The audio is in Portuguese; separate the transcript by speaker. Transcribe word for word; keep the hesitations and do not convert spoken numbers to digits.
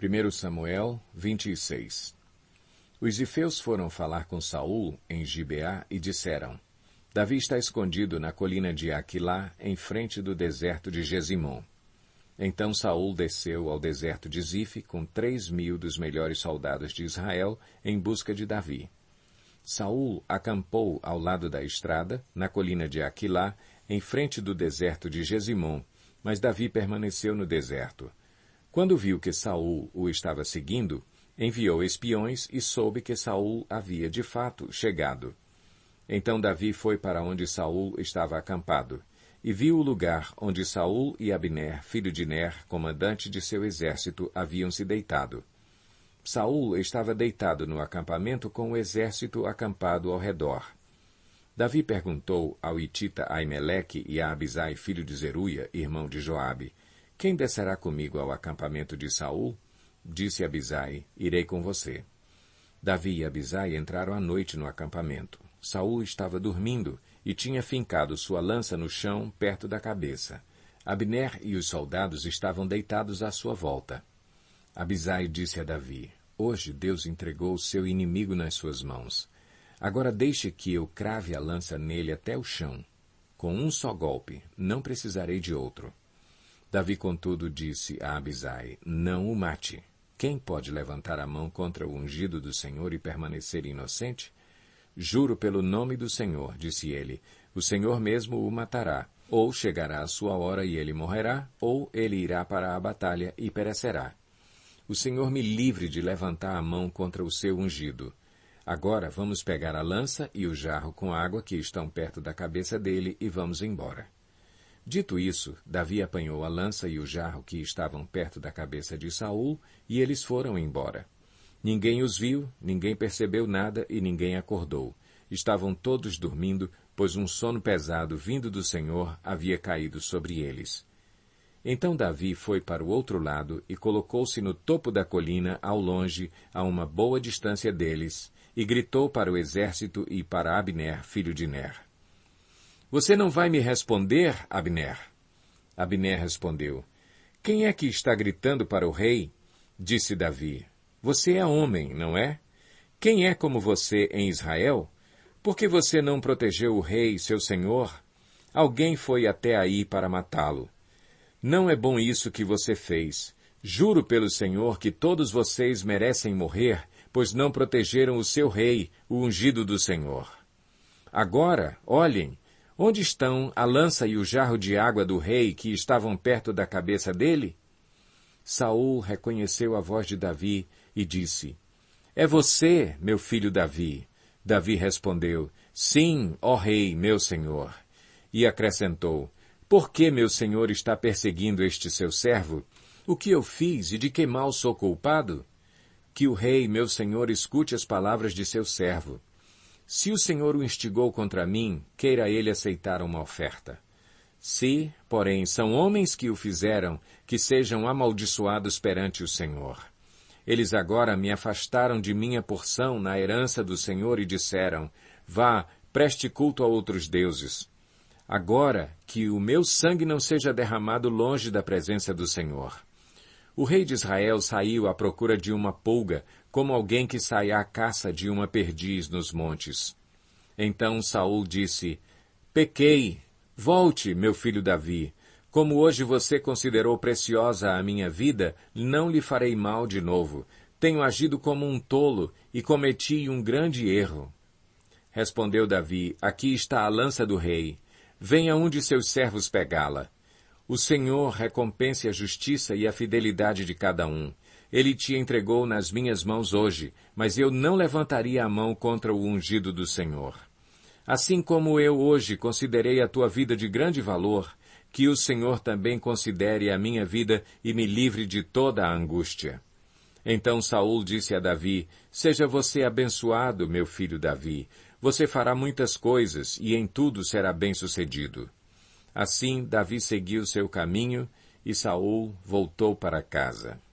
Speaker 1: primeiro Samuel vinte e seis. Os zifeus foram falar com Saul em Gibeá e disseram: Davi está escondido na colina de Aquilá, em frente do deserto de Gesimom. Então Saul desceu ao deserto de Zife com três mil dos melhores soldados de Israel em busca de Davi. Saul acampou ao lado da estrada, na colina de Aquilá, em frente do deserto de Gesimom, mas Davi permaneceu no deserto. Quando viu que Saul o estava seguindo, enviou espiões e soube que Saul havia de fato chegado. Então Davi foi para onde Saul estava acampado, e viu o lugar onde Saul e Abner, filho de Ner, comandante de seu exército, haviam se deitado. Saul estava deitado no acampamento com o exército acampado ao redor. Davi perguntou ao hitita Aimeleque e a Abisai, filho de Zeruia, irmão de Joabe: Quem descerá comigo ao acampamento de Saul? Disse Abisai: Irei com você. Davi e Abisai entraram à noite no acampamento. Saul estava dormindo e tinha fincado sua lança no chão perto da cabeça. Abner e os soldados estavam deitados à sua volta. Abisai disse a Davi: Hoje Deus entregou o seu inimigo nas suas mãos. Agora deixe que eu crave a lança nele até o chão. Com um só golpe, não precisarei de outro. Davi, contudo, disse a Abisai: Não o mate. Quem pode levantar a mão contra o ungido do Senhor e permanecer inocente? Juro pelo nome do Senhor, disse ele, o Senhor mesmo o matará. Ou chegará a sua hora e ele morrerá, ou ele irá para a batalha e perecerá. O Senhor me livre de levantar a mão contra o seu ungido. Agora vamos pegar a lança e o jarro com água que estão perto da cabeça dele e vamos embora. Dito isso, Davi apanhou a lança e o jarro que estavam perto da cabeça de Saul, e eles foram embora. Ninguém os viu, ninguém percebeu nada e ninguém acordou. Estavam todos dormindo, pois um sono pesado vindo do Senhor havia caído sobre eles. Então Davi foi para o outro lado e colocou-se no topo da colina, ao longe, a uma boa distância deles, e gritou para o exército e para Abner, filho de Ner: Você não vai me responder, Abner? Abner respondeu: Quem é que está gritando para o rei? Disse Davi: Você é homem, não é? Quem é como você em Israel? Por que você não protegeu o rei, seu senhor? Alguém foi até aí para matá-lo. Não é bom isso que você fez. Juro pelo Senhor que todos vocês merecem morrer, pois não protegeram o seu rei, o ungido do Senhor. Agora, olhem, onde estão a lança e o jarro de água do rei que estavam perto da cabeça dele? Saul reconheceu a voz de Davi e disse: É você, meu filho Davi. Davi respondeu: Sim, ó rei, meu senhor. E acrescentou: Por que meu senhor está perseguindo este seu servo? O que eu fiz e de que mal sou culpado? Que o rei, meu senhor, escute as palavras de seu servo. Se o Senhor o instigou contra mim, queira ele aceitar uma oferta. Se, porém, são homens que o fizeram, que sejam amaldiçoados perante o Senhor. Eles agora me afastaram de minha porção na herança do Senhor e disseram: Vá, preste culto a outros deuses. Agora, que o meu sangue não seja derramado longe da presença do Senhor. O rei de Israel saiu à procura de uma pulga, como alguém que sai à caça de uma perdiz nos montes. Então Saul disse: Pequei. Volte, meu filho Davi. Como hoje você considerou preciosa a minha vida, não lhe farei mal de novo. Tenho agido como um tolo e cometi um grande erro. Respondeu Davi: Aqui está a lança do rei. Venha um de seus servos pegá-la. O Senhor recompense a justiça e a fidelidade de cada um. Ele te entregou nas minhas mãos hoje, mas eu não levantaria a mão contra o ungido do Senhor. Assim como eu hoje considerei a tua vida de grande valor, que o Senhor também considere a minha vida e me livre de toda a angústia. Então Saul disse a Davi: Seja você abençoado, meu filho Davi. Você fará muitas coisas e em tudo será bem-sucedido. Assim Davi seguiu seu caminho e Saul voltou para casa.